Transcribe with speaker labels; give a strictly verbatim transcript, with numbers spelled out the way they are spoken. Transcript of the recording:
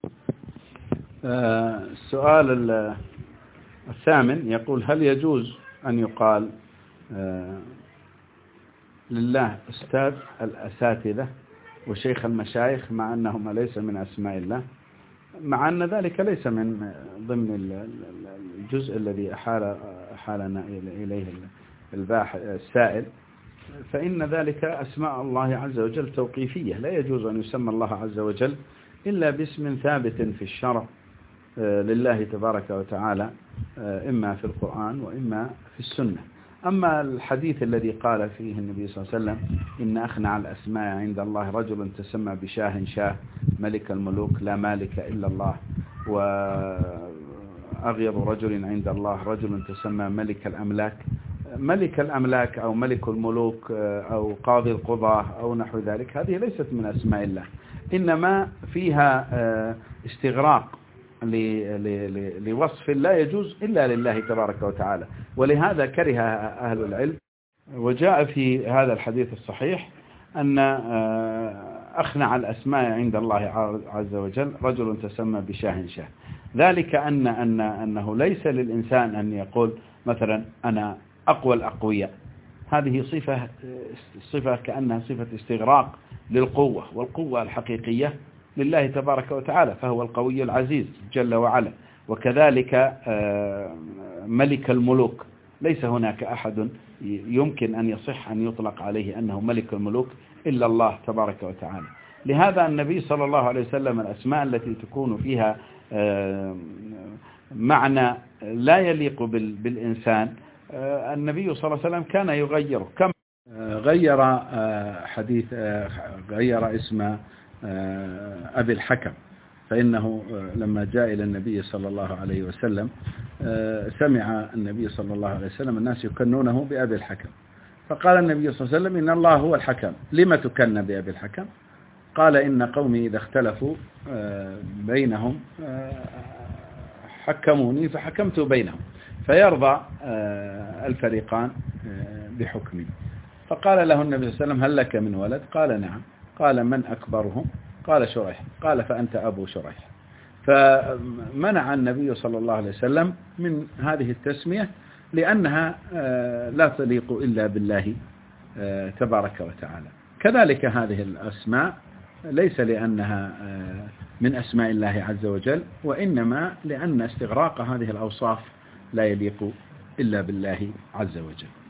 Speaker 1: السؤال الثامن يقول: هل يجوز أن يقال لله أستاذ الأساتذة وشيخ المشايخ مع أنهما ليس من أسماء الله، مع أن ذلك ليس من ضمن الجزء الذي أحال أحالنا إليه الباحث السائل، فإن ذلك أسماء الله عز وجل توقيفية، لا يجوز أن يسمى الله عز وجل إلا باسم ثابت في الشرع لله تبارك وتعالى، إما في القرآن وإما في السنة. أما الحديث الذي قال فيه النبي صلى الله عليه وسلم: إن أخنع الأسماء عند الله رجل تسمى بشاه شاه ملك الملوك لا مالك إلا الله، وأغيظ رجل عند الله رجل تسمى ملك الأملاك. ملك الأملاك أو ملك الملوك أو قاضي القضاة أو نحو ذلك، هذه ليست من أسماء الله، إنما فيها استغراق لوصف لا يجوز إلا لله تبارك وتعالى، ولهذا كره أهل العلم. وجاء في هذا الحديث الصحيح أن أخنع الأسماء عند الله عز وجل رجل تسمى بشاه شاه، ذلك أن أن أنه ليس للإنسان أن يقول مثلا أنا أقوى الأقوياء، هذه صفة صفة كأنها صفة استغراق للقوة، والقوة الحقيقية لله تبارك وتعالى، فهو القوي العزيز جل وعلا. وكذلك ملك الملوك، ليس هناك أحد يمكن أن يصح أن يطلق عليه أنه ملك الملوك إلا الله تبارك وتعالى. لهذا النبي صلى الله عليه وسلم الأسماء التي تكون فيها معنى لا يليق بالإنسان، النبي صلى الله عليه وسلم كان يغيره. كم غير حديث غير اسم أبي الحكم، فإنه لما جاء إلى النبي صلى الله عليه وسلم سمع النبي صلى الله عليه وسلم الناس يكنونه بأبي الحكم، فقال النبي صلى الله عليه وسلم: إن الله هو الحكم، لما تكن بأبي الحكم؟ قال: إن قومي إذا اختلفوا بينهم حكموني فحكمت بينهم، فيرضى الفريقان بحكمي. فقال له النبي صلى الله عليه وسلم: هل لك من ولد؟ قال: نعم. قال: من أكبرهم؟ قال: شريح. قال: فأنت أبو شريح. فمنع النبي صلى الله عليه وسلم من هذه التسمية لأنها لا تليق إلا بالله تبارك وتعالى. كذلك هذه الأسماء ليس لأنها من أسماء الله عز وجل، وإنما لأن استغراق هذه الأوصاف لا يليق إلا بالله عز وجل.